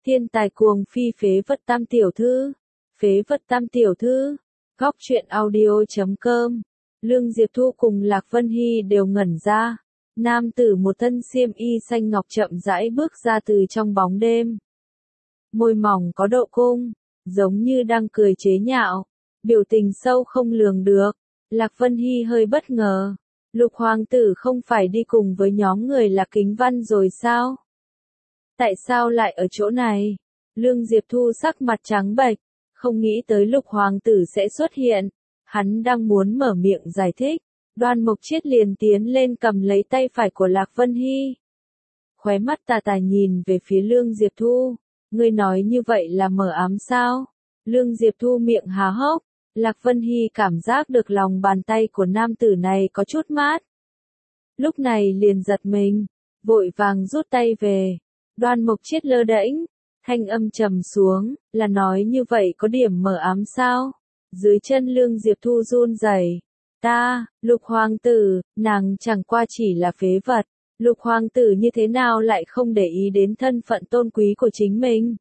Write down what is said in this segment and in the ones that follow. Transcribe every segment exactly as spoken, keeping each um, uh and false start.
Thiên tài cuồng phi phế vật tam tiểu thư. Phế vật tam tiểu thư. Góc truyện audio chấm com. Lương Diệp Thu cùng Lạc Vân Hy đều ngẩn ra. Nam tử một thân xiêm y xanh ngọc chậm rãi bước ra từ trong bóng đêm. Môi mỏng có độ cung, giống như đang cười chế nhạo. Biểu tình sâu không lường được. Lạc Vân Hy hơi bất ngờ. Lục hoàng tử không phải đi cùng với nhóm người Lạc Kính Văn rồi sao? Tại sao lại ở chỗ này? Lương Diệp Thu sắc mặt trắng bệch, không nghĩ tới lục hoàng tử sẽ xuất hiện. Hắn đang muốn mở miệng giải thích. Đoan Mộc Chiết liền tiến lên cầm lấy tay phải của Lạc Vân Hy. Khóe mắt tà tà nhìn về phía Lương Diệp Thu. Ngươi nói như vậy là mờ ám sao? Lương Diệp Thu miệng há hốc. Lạc Vân Hy cảm giác được lòng bàn tay của nam tử này có chút mát. Lúc này liền giật mình, vội vàng rút tay về. Đoan Mộc Chiết lơ đễnh, thanh âm trầm xuống, là nói như vậy có điểm mờ ám sao? Dưới chân Lương Diệp Thu run rẩy. Ta, lục hoàng tử, nàng chẳng qua chỉ là phế vật. Lục hoàng tử như thế nào lại không để ý đến thân phận tôn quý của chính mình?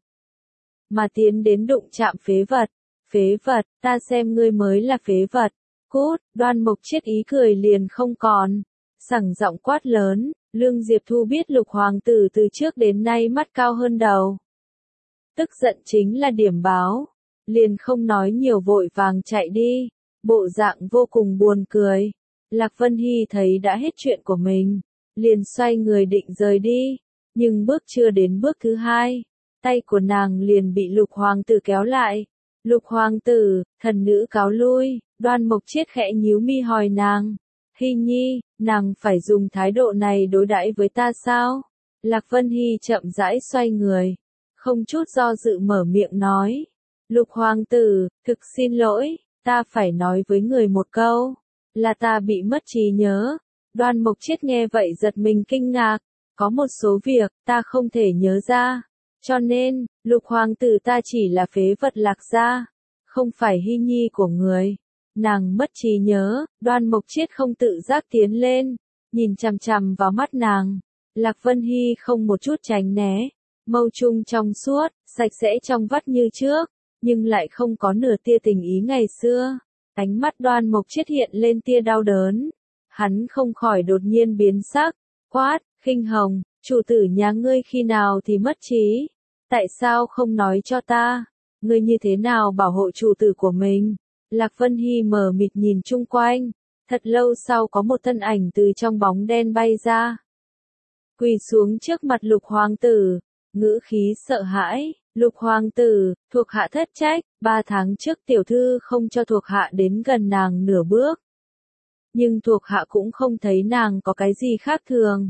Mà tiến đến đụng chạm phế vật. Phế vật, ta xem ngươi mới là phế vật. Cút, Đoan Mộc Chiết ý cười liền không còn. Sẳng giọng quát lớn, Lương Diệp Thu biết lục hoàng tử từ trước đến nay mắt cao hơn đầu. Tức giận chính là điểm báo. Liền không nói nhiều vội vàng chạy đi. Bộ dạng vô cùng buồn cười. Lạc Vân Hy thấy đã hết chuyện của mình. Liền xoay người định rời đi. Nhưng bước chưa đến bước thứ hai. Tay của nàng liền bị lục hoàng tử kéo lại. Lục hoàng tử, thần nữ cáo lui. Đoan Mộc Chiết khẽ nhíu mi hỏi nàng. Hy nhi, nàng phải dùng thái độ này đối đãi với ta sao? Lạc Vân Hy chậm rãi xoay người. Không chút do dự mở miệng nói. Lục hoàng tử, thực xin lỗi, ta phải nói với người một câu. Là ta bị mất trí nhớ. Đoan Mộc Chiết nghe vậy giật mình kinh ngạc. Có một số việc, ta không thể nhớ ra. Cho nên, lục hoàng tử ta chỉ là phế vật Lạc gia, không phải Hy nhi của người. Nàng mất trí nhớ, Đoan Mộc Chiết không tự giác tiến lên, nhìn chằm chằm vào mắt nàng. Lạc Vân Hy không một chút tránh né, mâu trung trong suốt, sạch sẽ trong vắt như trước, nhưng lại không có nửa tia tình ý ngày xưa. Ánh mắt Đoan Mộc Chiết hiện lên tia đau đớn, hắn không khỏi đột nhiên biến sắc, quát, Khinh Hồng, chủ tử nhà ngươi khi nào thì mất trí? Tại sao không nói cho ta? Ngươi như thế nào bảo hộ chủ tử của mình? Lạc Vân Hy mờ mịt nhìn chung quanh. Thật lâu sau có một thân ảnh từ trong bóng đen bay ra. Quỳ xuống trước mặt lục hoàng tử. Ngữ khí sợ hãi. Lục hoàng tử, thuộc hạ thất trách. Ba tháng trước tiểu thư không cho thuộc hạ đến gần nàng nửa bước. Nhưng thuộc hạ cũng không thấy nàng có cái gì khác thường.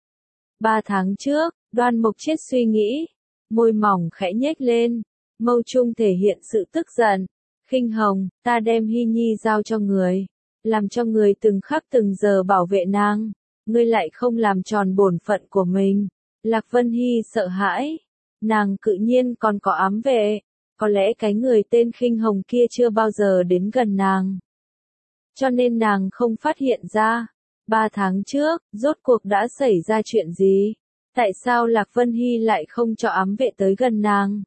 Ba tháng trước, Đoan Mộc Chiết suy nghĩ. Môi mỏng khẽ nhếch lên, mâu trung thể hiện sự tức giận. Khinh Hồng, ta đem Hy nhi giao cho người, làm cho người từng khắc từng giờ bảo vệ nàng, ngươi lại không làm tròn bổn phận của mình. Lạc Vân Hy sợ hãi, nàng cự nhiên còn có ám vệ, có lẽ cái người tên Khinh Hồng kia chưa bao giờ đến gần nàng. Cho nên nàng không phát hiện ra, ba tháng trước, rốt cuộc đã xảy ra chuyện gì? Tại sao Lạc Vân Hy lại không cho ám vệ tới gần nàng?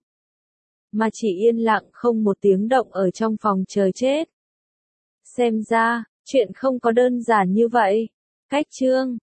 Mà chỉ yên lặng không một tiếng động ở trong phòng chờ chết. Xem ra, chuyện không có đơn giản như vậy. Cách chương